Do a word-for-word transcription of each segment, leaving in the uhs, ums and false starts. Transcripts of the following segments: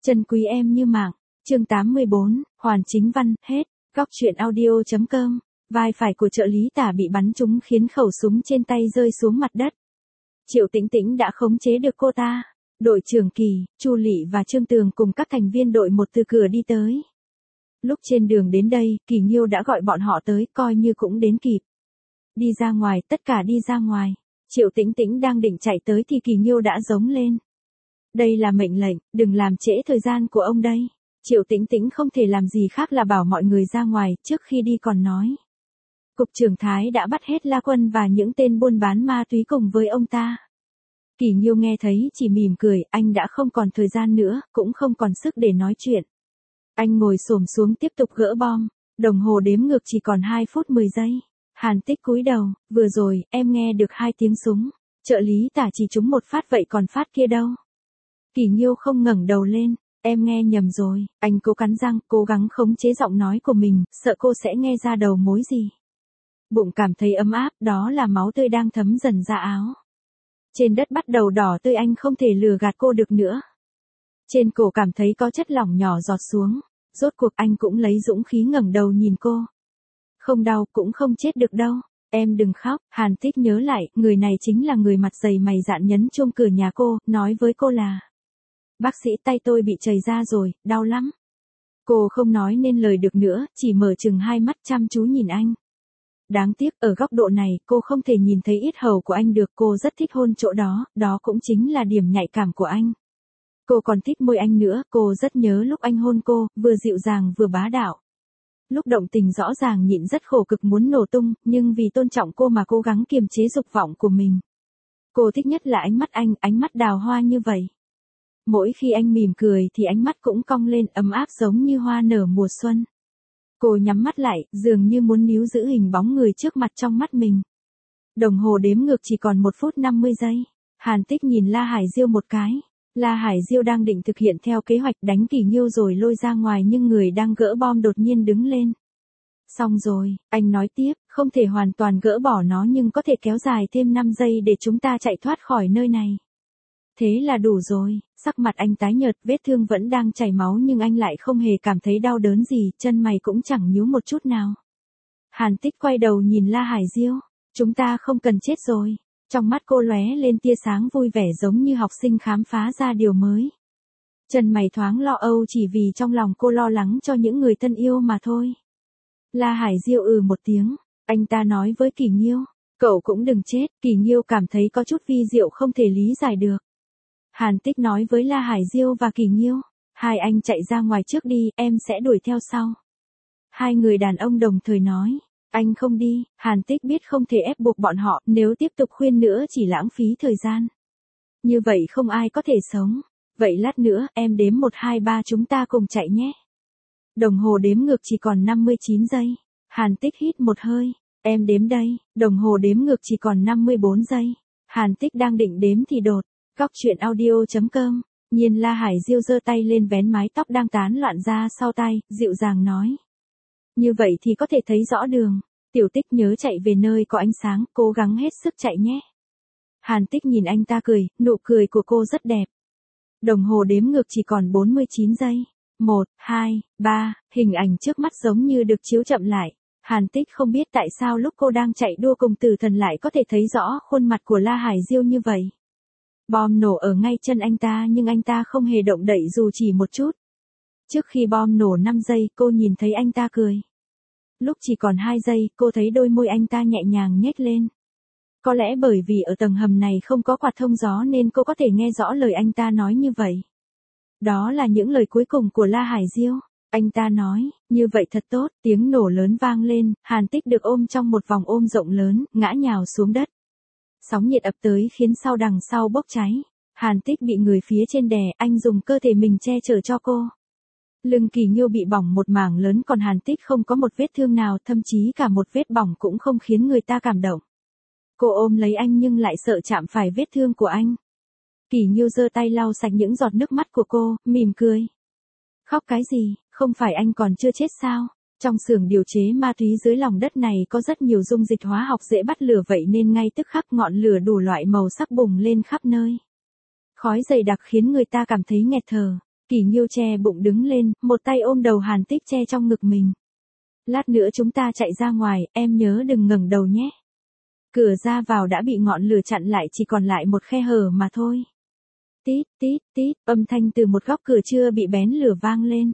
Trân quý em như mạng. Chương tám mươi bốn, hoàn chính văn, hết. Góc truyện audio.com. Vai phải của trợ lý Tả bị bắn trúng khiến khẩu súng trên tay rơi xuống mặt đất. Triệu Tĩnh Tĩnh đã khống chế được cô ta. Đội trưởng Kỳ, Chu Lị và Trương Tường cùng các thành viên đội một từ cửa đi tới. Lúc trên đường đến đây, Kỳ Nghiêu đã gọi bọn họ tới, coi như cũng đến kịp. Đi ra ngoài, tất cả đi ra ngoài. Triệu Tĩnh Tĩnh đang định chạy tới thì Kỳ Nghiêu đã giống lên. Đây là mệnh lệnh, đừng làm trễ thời gian của ông đây. Triệu Tĩnh Tĩnh không thể làm gì khác là bảo mọi người ra ngoài, trước khi đi còn nói. Cục trưởng Thái đã bắt hết La Quân và những tên buôn bán ma túy cùng với ông ta. Kỳ Nghiêu nghe thấy chỉ mỉm cười, anh đã không còn thời gian nữa, cũng không còn sức để nói chuyện. Anh ngồi xổm xuống tiếp tục gỡ bom, đồng hồ đếm ngược chỉ còn hai phút mười giây. Hàn Tích cúi đầu, vừa rồi, em nghe được hai tiếng súng. Trợ lý Tả chỉ trúng một phát vậy còn phát kia đâu? Kỳ Nghiêu không ngẩng đầu lên, em nghe nhầm rồi, anh cố cắn răng, cố gắng khống chế giọng nói của mình, sợ cô sẽ nghe ra đầu mối gì. Bụng cảm thấy ấm áp, đó là máu tươi đang thấm dần ra áo. Trên đất bắt đầu đỏ tươi, anh không thể lừa gạt cô được nữa. Trên cổ cảm thấy có chất lỏng nhỏ giọt xuống, rốt cuộc anh cũng lấy dũng khí ngẩng đầu nhìn cô. Không đau, cũng không chết được đâu, em đừng khóc. Hàn Tích nhớ lại, người này chính là người mặt dày mày dạn nhấn chuông cửa nhà cô, nói với cô là: bác sĩ, tay tôi bị chảy ra rồi, đau lắm. Cô không nói nên lời được nữa, chỉ mở chừng hai mắt chăm chú nhìn anh. Đáng tiếc, ở góc độ này, cô không thể nhìn thấy yết hầu của anh được, cô rất thích hôn chỗ đó, đó cũng chính là điểm nhạy cảm của anh. Cô còn thích môi anh nữa, cô rất nhớ lúc anh hôn cô, vừa dịu dàng vừa bá đạo. Lúc động tình rõ ràng nhịn rất khổ cực muốn nổ tung, nhưng vì tôn trọng cô mà cố gắng kiềm chế dục vọng của mình. Cô thích nhất là ánh mắt anh, ánh mắt đào hoa như vậy. Mỗi khi anh mỉm cười thì ánh mắt cũng cong lên, ấm áp giống như hoa nở mùa xuân. Cô nhắm mắt lại, dường như muốn níu giữ hình bóng người trước mặt trong mắt mình. Đồng hồ đếm ngược chỉ còn một phút năm mươi giây. Hàn Tích nhìn La Hải Diêu một cái. La Hải Diêu đang định thực hiện theo kế hoạch đánh Kỳ Nghiêu rồi lôi ra ngoài, nhưng người đang gỡ bom đột nhiên đứng lên. Xong rồi, anh nói tiếp, không thể hoàn toàn gỡ bỏ nó nhưng có thể kéo dài thêm năm giây để chúng ta chạy thoát khỏi nơi này. Thế là đủ rồi. Sắc mặt anh tái nhợt, vết thương vẫn đang chảy máu nhưng anh lại không hề cảm thấy đau đớn gì, chân mày cũng chẳng nhíu một chút nào. Hàn Tích quay đầu nhìn La Hải Diêu, chúng ta không cần chết rồi. Trong mắt cô lóe lên tia sáng vui vẻ giống như học sinh khám phá ra điều mới. Chân mày thoáng lo âu chỉ vì trong lòng cô lo lắng cho những người thân yêu mà thôi. La Hải Diêu ừ một tiếng, anh ta nói với Kỳ Nghiêu, cậu cũng đừng chết. Kỳ Nghiêu cảm thấy có chút vi diệu không thể lý giải được. Hàn Tích nói với La Hải Diêu và Kỳ Nghiêu, hai anh chạy ra ngoài trước đi, em sẽ đuổi theo sau. Hai người đàn ông đồng thời nói, anh không đi. Hàn Tích biết không thể ép buộc bọn họ, nếu tiếp tục khuyên nữa chỉ lãng phí thời gian. Như vậy không ai có thể sống. Vậy lát nữa, em đếm một hai ba chúng ta cùng chạy nhé. Đồng hồ đếm ngược chỉ còn năm mươi chín giây. Hàn Tích hít một hơi, em đếm đây. Đồng hồ đếm ngược chỉ còn năm mươi bốn giây. Hàn Tích đang định đếm thì đột. Góc truyện audio.com. Nhiên La Hải Diêu giơ tay lên vén mái tóc đang tán loạn ra sau tay, dịu dàng nói. Như vậy thì có thể thấy rõ đường. Tiểu Tích nhớ chạy về nơi có ánh sáng, cố gắng hết sức chạy nhé. Hàn Tích nhìn anh ta cười, nụ cười của cô rất đẹp. Đồng hồ đếm ngược chỉ còn bốn mươi chín giây. một, hai, ba, hình ảnh trước mắt giống như được chiếu chậm lại. Hàn Tích không biết tại sao lúc cô đang chạy đua cùng Tử Thần lại có thể thấy rõ khuôn mặt của La Hải Diêu như vậy. Bom nổ ở ngay chân anh ta nhưng anh ta không hề động đậy dù chỉ một chút. Trước khi bom nổ năm giây, cô nhìn thấy anh ta cười. Lúc chỉ còn hai giây, cô thấy đôi môi anh ta nhẹ nhàng nhếch lên. Có lẽ bởi vì ở tầng hầm này không có quạt thông gió nên cô có thể nghe rõ lời anh ta nói như vậy. Đó là những lời cuối cùng của La Hải Diêu. Anh ta nói, như vậy thật tốt. Tiếng nổ lớn vang lên, Hàn Tích được ôm trong một vòng ôm rộng lớn, ngã nhào xuống đất. Sóng nhiệt ập tới khiến sau đằng sau bốc cháy. Hàn Tích bị người phía trên đè, anh dùng cơ thể mình che chở cho cô. Lưng Kỳ Nghiêu bị bỏng một mảng lớn còn Hàn Tích không có một vết thương nào, thậm chí cả một vết bỏng cũng không khiến người ta cảm động. Cô ôm lấy anh nhưng lại sợ chạm phải vết thương của anh. Kỳ Nghiêu giơ tay lau sạch những giọt nước mắt của cô, mỉm cười. Khóc cái gì, không phải anh còn chưa chết sao? Trong xưởng điều chế ma túy dưới lòng đất này có rất nhiều dung dịch hóa học dễ bắt lửa vậy nên ngay tức khắc ngọn lửa đủ loại màu sắc bùng lên khắp nơi. Khói dày đặc khiến người ta cảm thấy nghẹt thở. Kỳ Kỳ Nghiêu che bụng đứng lên, một tay ôm đầu Hàn Tích che trong ngực mình. Lát nữa chúng ta chạy ra ngoài, em nhớ đừng ngẩng đầu nhé. Cửa ra vào đã bị ngọn lửa chặn lại, chỉ còn lại một khe hở mà thôi. Tít, tít, tít, âm thanh từ một góc cửa chưa bị bén lửa vang lên.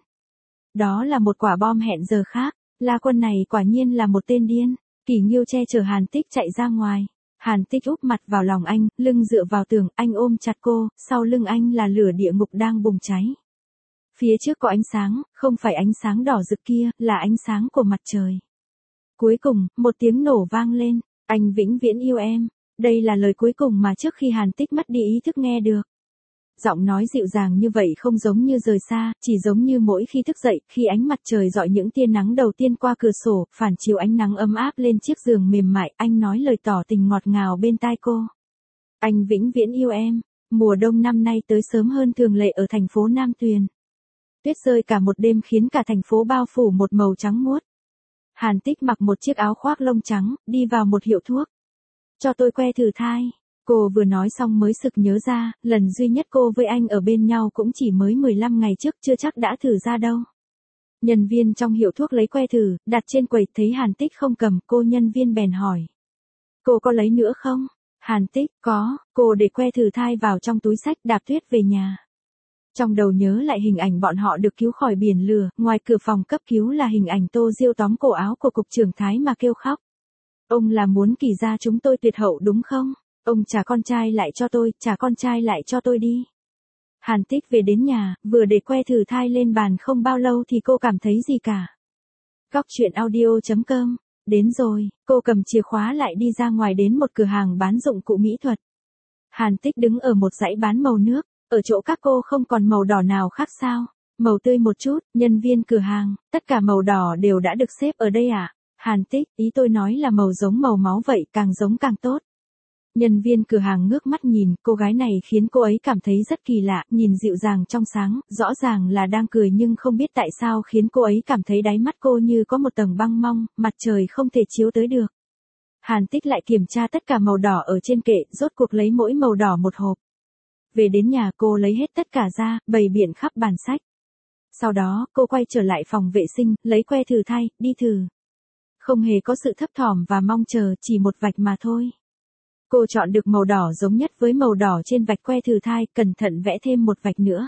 Đó là một quả bom hẹn giờ khác, La Quân này quả nhiên là một tên điên. Kỳ Nghiêu che chở Hàn Tích chạy ra ngoài. Hàn Tích úp mặt vào lòng anh, lưng dựa vào tường, anh ôm chặt cô, sau lưng anh là lửa địa ngục đang bùng cháy. Phía trước có ánh sáng, không phải ánh sáng đỏ rực kia, là ánh sáng của mặt trời. Cuối cùng, một tiếng nổ vang lên, anh vĩnh viễn yêu em. Đây là lời cuối cùng mà trước khi Hàn Tích mất đi ý thức nghe được. Giọng nói dịu dàng như vậy không giống như rời xa, chỉ giống như mỗi khi thức dậy, khi ánh mặt trời rọi những tia nắng đầu tiên qua cửa sổ, phản chiếu ánh nắng ấm áp lên chiếc giường mềm mại, anh nói lời tỏ tình ngọt ngào bên tai cô. Anh vĩnh viễn yêu em. Mùa đông năm nay tới sớm hơn thường lệ ở thành phố Nam Tuyền. Tuyết rơi cả một đêm khiến cả thành phố bao phủ một màu trắng muốt. Hàn Tích mặc một chiếc áo khoác lông trắng, đi vào một hiệu thuốc. Cho tôi que thử thai. Cô vừa nói xong mới sực nhớ ra, lần duy nhất cô với anh ở bên nhau cũng chỉ mới mười lăm ngày trước, chưa chắc đã thử ra đâu. Nhân viên trong hiệu thuốc lấy que thử, đặt trên quầy, thấy Hàn Tích không cầm, cô nhân viên bèn hỏi. Cô có lấy nữa không? Hàn Tích, có, cô để que thử thai vào trong túi xách, đạp Tuyết về nhà. Trong đầu nhớ lại hình ảnh bọn họ được cứu khỏi biển lửa, ngoài cửa phòng cấp cứu là hình ảnh Tô Diêu tóm cổ áo của cục trưởng Thái mà kêu khóc. Ông là muốn Kỳ gia chúng tôi tuyệt hậu đúng không? Ông trả con trai lại cho tôi, trả con trai lại cho tôi đi. Hàn Tích về đến nhà, vừa để que thử thai lên bàn không bao lâu thì cô cảm thấy gì cả. Góc chuyện audio chấm com, đến rồi, cô cầm chìa khóa lại đi ra ngoài đến một cửa hàng bán dụng cụ mỹ thuật. Hàn Tích đứng ở một dãy bán màu nước, ở chỗ các cô không còn màu đỏ nào khác sao? Màu tươi một chút, nhân viên cửa hàng, tất cả màu đỏ đều đã được xếp ở đây à? Hàn Tích, ý tôi nói là màu giống màu máu vậy, càng giống càng tốt. Nhân viên cửa hàng ngước mắt nhìn, cô gái này khiến cô ấy cảm thấy rất kỳ lạ, nhìn dịu dàng trong sáng, rõ ràng là đang cười nhưng không biết tại sao khiến cô ấy cảm thấy đáy mắt cô như có một tầng băng mong, mặt trời không thể chiếu tới được. Hàn Tích lại kiểm tra tất cả màu đỏ ở trên kệ, rốt cuộc lấy mỗi màu đỏ một hộp. Về đến nhà cô lấy hết tất cả ra, bày biện khắp bàn sách. Sau đó, cô quay trở lại phòng vệ sinh, lấy que thử thai, đi thử. Không hề có sự thấp thỏm và mong chờ, chỉ một vạch mà thôi. Cô chọn được màu đỏ giống nhất với màu đỏ trên vạch que thử thai, cẩn thận vẽ thêm một vạch nữa.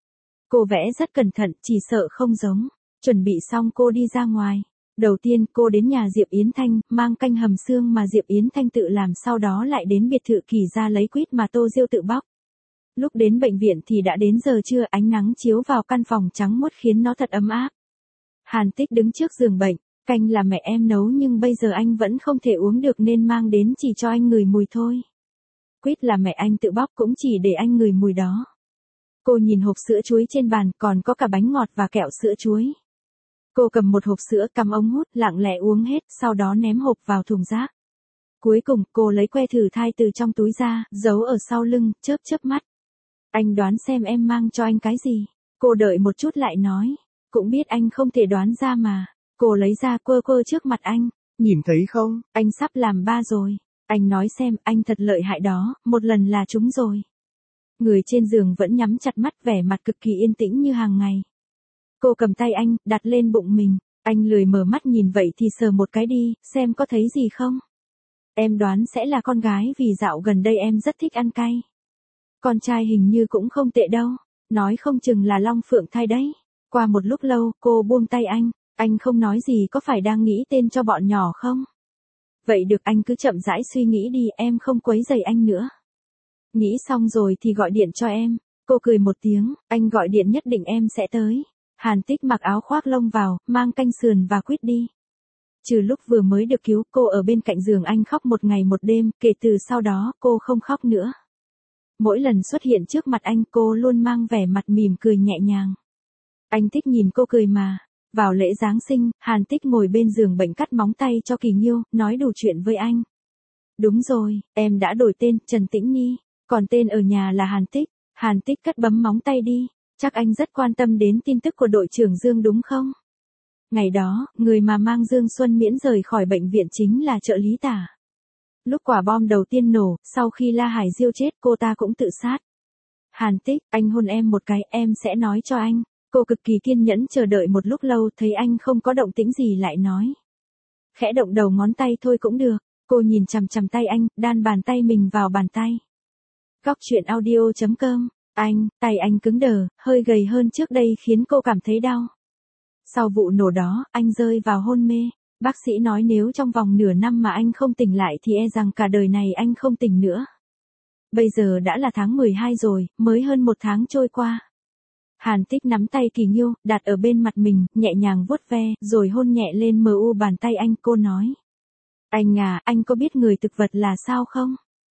Cô vẽ rất cẩn thận, chỉ sợ không giống. Chuẩn bị xong cô đi ra ngoài. Đầu tiên cô đến nhà Diệp Yến Thanh, mang canh hầm xương mà Diệp Yến Thanh tự làm, sau đó lại đến biệt thự Kỳ gia lấy quýt mà Tô Diêu tự bóc. Lúc đến bệnh viện thì đã đến giờ trưa, ánh nắng chiếu vào căn phòng trắng muốt khiến nó thật ấm áp. Hàn Tích đứng trước giường bệnh, canh là mẹ em nấu nhưng bây giờ anh vẫn không thể uống được nên mang đến chỉ cho anh ngửi mùi thôi. Quýt là mẹ anh tự bóc cũng chỉ để anh ngửi mùi đó. Cô nhìn hộp sữa chuối trên bàn, còn có cả bánh ngọt và kẹo sữa chuối. Cô cầm một hộp sữa, cắm ống hút, lặng lẽ uống hết, sau đó ném hộp vào thùng rác. Cuối cùng, cô lấy que thử thai từ trong túi ra, giấu ở sau lưng, chớp chớp mắt. Anh đoán xem em mang cho anh cái gì? Cô đợi một chút lại nói. Cũng biết anh không thể đoán ra mà. Cô lấy ra quơ quơ trước mặt anh. Nhìn thấy không? Anh sắp làm ba rồi. Anh nói xem, anh thật lợi hại đó, một lần là trúng rồi. Người trên giường vẫn nhắm chặt mắt, vẻ mặt cực kỳ yên tĩnh như hàng ngày. Cô cầm tay anh, đặt lên bụng mình. Anh lười mở mắt nhìn vậy thì sờ một cái đi, xem có thấy gì không? Em đoán sẽ là con gái vì dạo gần đây em rất thích ăn cay. Con trai hình như cũng không tệ đâu, nói không chừng là Long Phượng thai đấy. Qua một lúc lâu, cô buông tay anh, anh không nói gì, có phải đang nghĩ tên cho bọn nhỏ không? Vậy được, anh cứ chậm rãi suy nghĩ đi, em không quấy rầy anh nữa. Nghĩ xong rồi thì gọi điện cho em. Cô cười một tiếng, anh gọi điện nhất định em sẽ tới. Hàn Tích mặc áo khoác lông vào, mang canh sườn và quýt đi. Trừ lúc vừa mới được cứu, cô ở bên cạnh giường anh khóc một ngày một đêm, kể từ sau đó, cô không khóc nữa. Mỗi lần xuất hiện trước mặt anh, cô luôn mang vẻ mặt mỉm cười nhẹ nhàng. Anh thích nhìn cô cười mà. Vào lễ Giáng sinh, Hàn Tích ngồi bên giường bệnh cắt móng tay cho Kỳ Nghiêu, nói đủ chuyện với anh. Đúng rồi, em đã đổi tên, Trần Tĩnh Nhi, còn tên ở nhà là Hàn Tích. Hàn Tích cắt bấm móng tay đi. Chắc anh rất quan tâm đến tin tức của đội trưởng Dương đúng không? Ngày đó, người mà mang Dương Xuân Miễn rời khỏi bệnh viện chính là trợ lý Tả. Lúc quả bom đầu tiên nổ, sau khi La Hải Diêu chết, cô ta cũng tự sát. Hàn Tích, anh hôn em một cái, em sẽ nói cho anh. Cô cực kỳ kiên nhẫn chờ đợi một lúc lâu, thấy anh không có động tĩnh gì lại nói. Khẽ động đầu ngón tay thôi cũng được. Cô nhìn chằm chằm tay anh, đan bàn tay mình vào bàn tay. Góc truyện audio chấm com. Anh, tay anh cứng đờ, hơi gầy hơn trước đây khiến cô cảm thấy đau. Sau vụ nổ đó, anh rơi vào hôn mê. Bác sĩ nói nếu trong vòng nửa năm mà anh không tỉnh lại thì e rằng cả đời này anh không tỉnh nữa. Bây giờ đã là tháng mười hai rồi, mới hơn một tháng trôi qua. Hàn Tích nắm tay Kỳ Nghiêu, đặt ở bên mặt mình, nhẹ nhàng vuốt ve, rồi hôn nhẹ lên mờ u bàn tay anh, cô nói. Anh à, anh có biết người thực vật là sao không?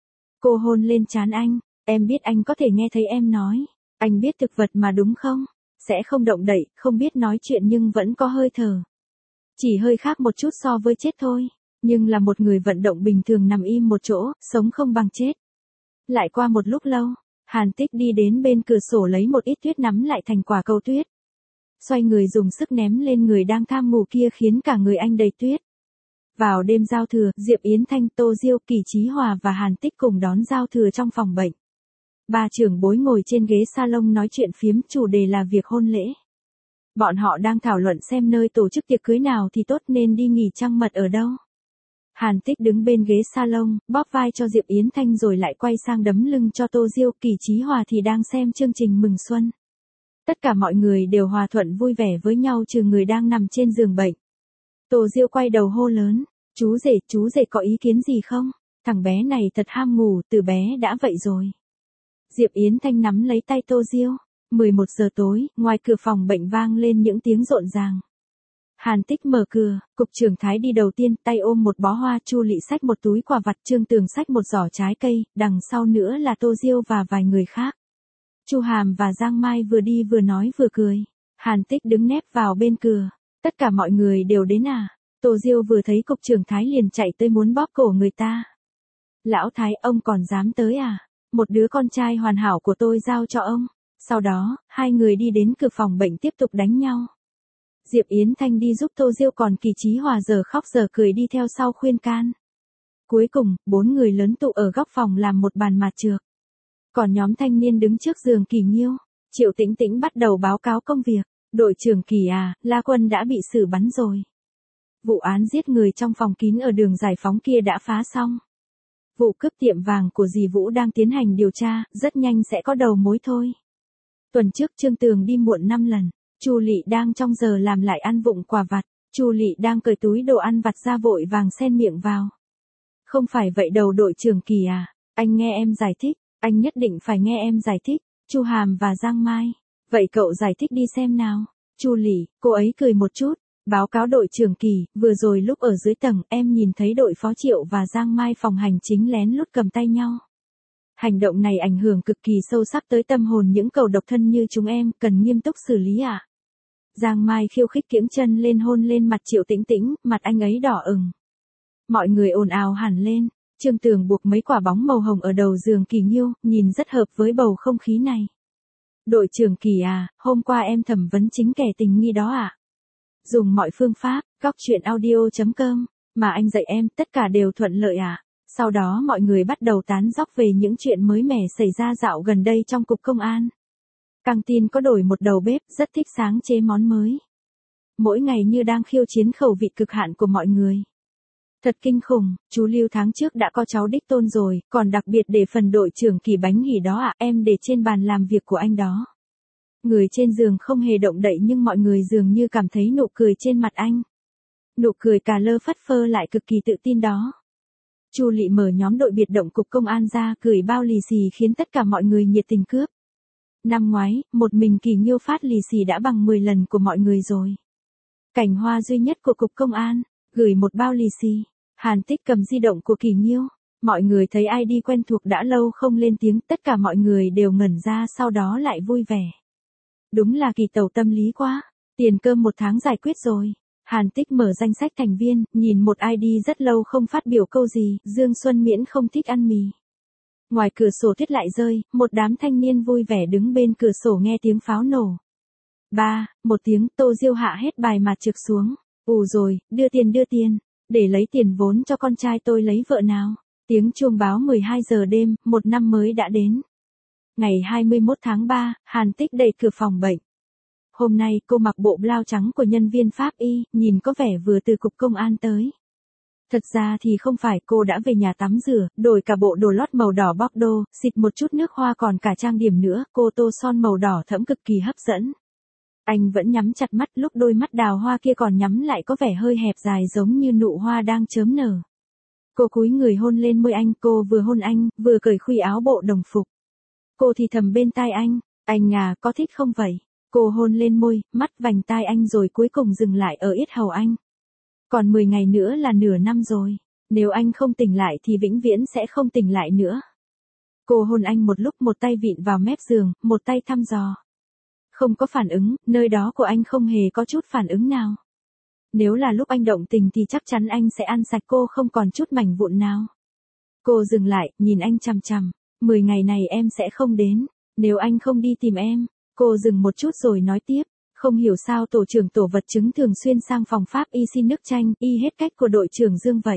Cô hôn lên trán anh, em biết anh có thể nghe thấy em nói. Anh biết thực vật mà đúng không? Sẽ không động đậy, không biết nói chuyện nhưng vẫn có hơi thở. Chỉ hơi khác một chút so với chết thôi, nhưng là một người vận động bình thường nằm im một chỗ, sống không bằng chết. Lại qua một lúc lâu, Hàn Tích đi đến bên cửa sổ lấy một ít tuyết nắm lại thành quả cầu tuyết. Xoay người dùng sức ném lên người đang tham ngủ kia khiến cả người anh đầy tuyết. Vào đêm giao thừa, Diệp Yến Thanh, Tô Diêu, Kỳ Chí Hòa và Hàn Tích cùng đón giao thừa trong phòng bệnh. Ba trưởng bối ngồi trên ghế salon nói chuyện phiếm, chủ đề là việc hôn lễ. Bọn họ đang thảo luận xem nơi tổ chức tiệc cưới nào thì tốt, nên đi nghỉ trăng mật ở đâu. Hàn Tích đứng bên ghế salon, bóp vai cho Diệp Yến Thanh rồi lại quay sang đấm lưng cho Tô Diêu. Kỳ Chí Hòa thì đang xem chương trình mừng xuân. Tất cả mọi người đều hòa thuận vui vẻ với nhau trừ người đang nằm trên giường bệnh. Tô Diêu quay đầu hô lớn, chú rể, chú rể có ý kiến gì không? Thằng bé này thật ham ngủ, từ bé đã vậy rồi. Diệp Yến Thanh nắm lấy tay Tô Diêu. mười một giờ tối, ngoài cửa phòng bệnh vang lên những tiếng rộn ràng. Hàn Tích mở cửa, cục trưởng Thái đi đầu tiên, tay ôm một bó hoa, Chu Lị xách một túi quà vặt, Trương Tường xách một giỏ trái cây, đằng sau nữa là Tô Diêu và vài người khác. Chu Hàm và Giang Mai vừa đi vừa nói vừa cười. Hàn Tích đứng nép vào bên cửa. Tất cả mọi người đều đến à? Tô Diêu vừa thấy cục trưởng Thái liền chạy tới muốn bóp cổ người ta. Lão Thái, ông còn dám tới à? Một đứa con trai hoàn hảo của tôi giao cho ông. Sau đó, hai người đi đến cửa phòng bệnh tiếp tục đánh nhau. Diệp Yến Thanh đi giúp Tô Diêu, còn Kỳ Chí Hòa giờ khóc giờ cười đi theo sau khuyên can. Cuối cùng, bốn người lớn tụ ở góc phòng làm một bàn mặt trược. Còn nhóm thanh niên đứng trước giường Kỳ Nghiêu. Triệu Tĩnh Tĩnh bắt đầu báo cáo công việc. Đội trưởng Kỳ à, La Quân đã bị xử bắn rồi. Vụ án giết người trong phòng kín ở đường Giải Phóng kia đã phá xong. Vụ cướp tiệm vàng của dì Vũ đang tiến hành điều tra, rất nhanh sẽ có đầu mối thôi. Tuần trước Trương Tường đi muộn năm lần. Chu Lị đang trong giờ làm lại ăn vụng quà vặt. Chu Lị đang cởi túi đồ ăn vặt ra vội vàng xen miệng vào. Không phải vậy đầu đội trưởng Kỳ à, anh nghe em giải thích, anh nhất định phải nghe em giải thích. Chu Hàm và Giang Mai, vậy cậu giải thích đi xem nào. Chu Lị, cô ấy cười một chút, báo cáo đội trưởng Kỳ, vừa rồi lúc ở dưới tầng em nhìn thấy đội phó Triệu và Giang Mai phòng hành chính lén lút cầm tay nhau. Hành động này ảnh hưởng cực kỳ sâu sắc tới tâm hồn những cậu độc thân như chúng em, cần nghiêm túc xử lý ạ. À? Giang Mai khiêu khích kiễng chân lên hôn lên mặt Triệu Tĩnh Tĩnh, mặt anh ấy đỏ ửng. Mọi người ồn ào hẳn lên. Trương Tường buộc mấy quả bóng màu hồng ở đầu giường Kỳ Nghiêu, nhìn rất hợp với bầu không khí này. Đội trưởng Kỳ à, hôm qua em thẩm vấn chính kẻ tình nghi đó ạ. À? Dùng mọi phương pháp, góc truyện audio chấm com, mà anh dạy em, tất cả đều thuận lợi ạ. À? Sau đó mọi người bắt đầu tán dóc về những chuyện mới mẻ xảy ra dạo gần đây trong cục công an. Căng tin có đổi một đầu bếp, rất thích sáng chế món mới. Mỗi ngày như đang khiêu chiến khẩu vị cực hạn của mọi người. Thật kinh khủng, chú Lưu tháng trước đã có cháu đích tôn rồi, còn đặc biệt để phần đội trưởng Kỳ bánh hỉ đó ạ, à, em để trên bàn làm việc của anh đó. Người trên giường không hề động đậy nhưng mọi người dường như cảm thấy nụ cười trên mặt anh. Nụ cười cà lơ phất phơ lại cực kỳ tự tin đó. Chu Lị mở nhóm đội biệt động cục công an ra, gửi bao lì xì khiến tất cả mọi người nhiệt tình cướp. Năm ngoái, một mình Kỳ Nghiêu phát lì xì đã bằng mười lần của mọi người rồi. Cảnh hoa duy nhất của cục công an, gửi một bao lì xì. Hàn Tích cầm di động của Kỳ Nghiêu. Mọi người thấy i đê quen thuộc đã lâu không lên tiếng, tất cả mọi người đều ngẩn ra, sau đó lại vui vẻ. Đúng là kỳ tẩu tâm lý quá. Tiền cơm một tháng giải quyết rồi. Hàn Tích mở danh sách thành viên, nhìn một i đê rất lâu không phát biểu câu gì, Dương Xuân Miễn không thích ăn mì. Ngoài cửa sổ tuyết lại rơi, một đám thanh niên vui vẻ đứng bên cửa sổ nghe tiếng pháo nổ. Ba, một tiếng, Tô Diêu hạ hết bài mặt trược xuống. Ù rồi, đưa tiền đưa tiền, để lấy tiền vốn cho con trai tôi lấy vợ nào. Tiếng chuông báo mười hai giờ đêm, một năm mới đã đến. Ngày hai mươi mốt tháng ba, Hàn Tích đẩy cửa phòng bệnh. Hôm nay cô mặc bộ blau trắng của nhân viên pháp y, nhìn có vẻ vừa từ cục công an tới. Thật ra thì không phải, cô đã về nhà tắm rửa, đổi cả bộ đồ lót màu đỏ Bordeaux, xịt một chút nước hoa còn cả trang điểm nữa, cô tô son màu đỏ thẫm cực kỳ hấp dẫn. Anh vẫn nhắm chặt mắt, lúc đôi mắt đào hoa kia còn nhắm lại có vẻ hơi hẹp dài giống như nụ hoa đang chớm nở. Cô cúi người hôn lên môi anh, cô vừa hôn anh, vừa cởi khuy áo bộ đồng phục. Cô thì thầm bên tai anh, anh à, có thích không vậy? Cô hôn lên môi, mắt vành tai anh rồi cuối cùng dừng lại ở yết hầu anh. Còn mười ngày nữa là nửa năm rồi, nếu anh không tỉnh lại thì vĩnh viễn sẽ không tỉnh lại nữa. Cô hôn anh một lúc, một tay vịn vào mép giường, một tay thăm dò. Không có phản ứng, nơi đó của anh không hề có chút phản ứng nào. Nếu là lúc anh động tình thì chắc chắn anh sẽ ăn sạch cô không còn chút mảnh vụn nào. Cô dừng lại, nhìn anh chằm chằm. Mười ngày này em sẽ không đến, nếu anh không đi tìm em. Cô dừng một chút rồi nói tiếp. Không hiểu sao tổ trưởng tổ vật chứng thường xuyên sang phòng pháp y xin nước chanh, y hết cách của đội trưởng Dương vậy.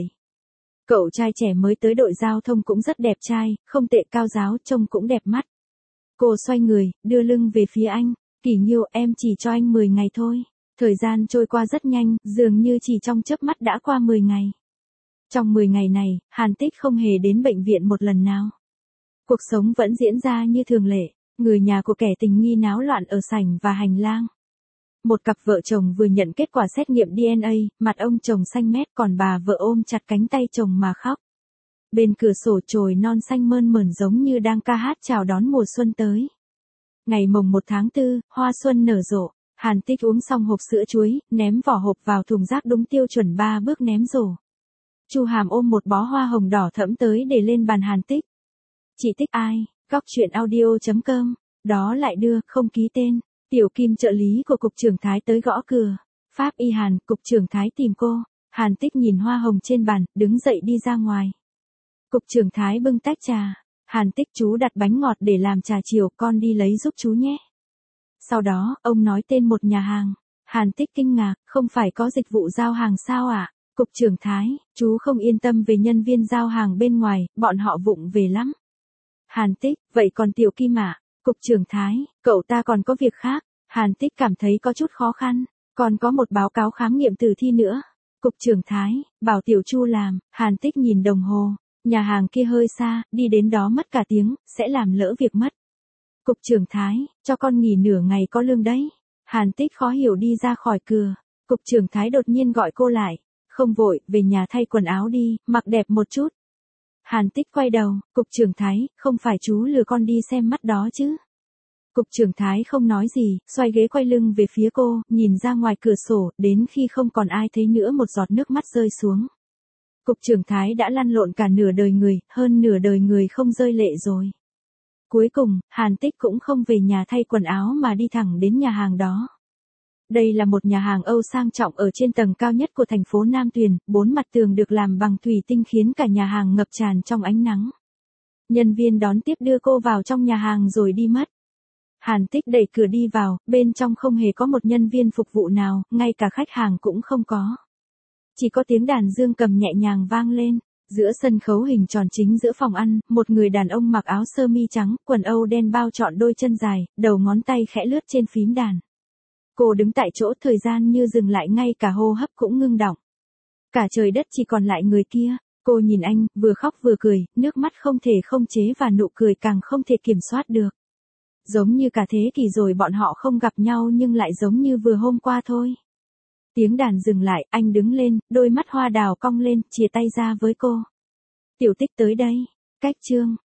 Cậu trai trẻ mới tới đội giao thông cũng rất đẹp trai, không tệ, cao ráo, trông cũng đẹp mắt. Cô xoay người, đưa lưng về phía anh. Kỷ Nghiêu, em chỉ cho anh mười ngày thôi. Thời gian trôi qua rất nhanh, dường như chỉ trong chớp mắt đã qua mười ngày. Trong mười ngày này, Hàn Tích không hề đến bệnh viện một lần nào. Cuộc sống vẫn diễn ra như thường lệ, người nhà của kẻ tình nghi náo loạn ở sảnh và hành lang. Một cặp vợ chồng vừa nhận kết quả xét nghiệm đê en a, mặt ông chồng xanh mét còn bà vợ ôm chặt cánh tay chồng mà khóc. Bên cửa sổ chồi non xanh mơn mởn giống như đang ca hát chào đón mùa xuân tới. Ngày mồng một tháng tư, hoa xuân nở rộ, Hàn Tích uống xong hộp sữa chuối, ném vỏ hộp vào thùng rác đúng tiêu chuẩn ba bước ném rổ. Chu Hàm ôm một bó hoa hồng đỏ thẫm tới để lên bàn Hàn Tích. Chị Tích ai? Góc truyện audio chấm com. Đó lại đưa, không ký tên. Tiểu Kim trợ lý của cục trưởng Thái tới gõ cửa. Pháp y Hàn, cục trưởng Thái tìm cô. Hàn Tích nhìn hoa hồng trên bàn, đứng dậy đi ra ngoài. Cục trưởng Thái bưng tách trà. Hàn Tích, chú đặt bánh ngọt để làm trà chiều, con đi lấy giúp chú nhé. Sau đó, ông nói tên một nhà hàng. Hàn Tích kinh ngạc, không phải có dịch vụ giao hàng sao ạ? À? Cục trưởng Thái, chú không yên tâm về nhân viên giao hàng bên ngoài, bọn họ vụng về lắm. Hàn Tích, vậy còn Tiểu Kim ạ? À? Cục trưởng Thái, cậu ta còn có việc khác. Hàn Tích cảm thấy có chút khó khăn, còn có một báo cáo khám nghiệm tử thi nữa. Cục trưởng Thái, bảo Tiểu Chu làm. Hàn Tích nhìn đồng hồ, nhà hàng kia hơi xa, đi đến đó mất cả tiếng, sẽ làm lỡ việc mất. Cục trưởng Thái, cho con nghỉ nửa ngày có lương đấy. Hàn Tích khó hiểu đi ra khỏi cửa. Cục trưởng Thái đột nhiên gọi cô lại. Không vội, về nhà thay quần áo đi, mặc đẹp một chút. Hàn Tích quay đầu, cục trưởng Thái, không phải chú lừa con đi xem mắt đó chứ. Cục trưởng Thái không nói gì, xoay ghế quay lưng về phía cô, nhìn ra ngoài cửa sổ, đến khi không còn ai thấy nữa một giọt nước mắt rơi xuống. Cục trưởng Thái đã lăn lộn cả nửa đời người, hơn nửa đời người không rơi lệ rồi. Cuối cùng, Hàn Tích cũng không về nhà thay quần áo mà đi thẳng đến nhà hàng đó. Đây là một nhà hàng Âu sang trọng ở trên tầng cao nhất của thành phố Nam Tuyền, bốn mặt tường được làm bằng thủy tinh khiến cả nhà hàng ngập tràn trong ánh nắng. Nhân viên đón tiếp đưa cô vào trong nhà hàng rồi đi mất. Hàn Tích đẩy cửa đi vào, bên trong không hề có một nhân viên phục vụ nào, ngay cả khách hàng cũng không có. Chỉ có tiếng đàn dương cầm nhẹ nhàng vang lên. Giữa sân khấu hình tròn chính giữa phòng ăn, một người đàn ông mặc áo sơ mi trắng, quần âu đen bao trọn đôi chân dài, đầu ngón tay khẽ lướt trên phím đàn. Cô đứng tại chỗ, thời gian như dừng lại, ngay cả hô hấp cũng ngưng đọng. Cả trời đất chỉ còn lại người kia. Cô nhìn anh, vừa khóc vừa cười, nước mắt không thể không chế và nụ cười càng không thể kiểm soát được. Giống như cả thế kỷ rồi bọn họ không gặp nhau nhưng lại giống như vừa hôm qua thôi. Tiếng đàn dừng lại, anh đứng lên, đôi mắt hoa đào cong lên, chìa tay ra với cô. Tiểu Tích tới đây. Cách chương.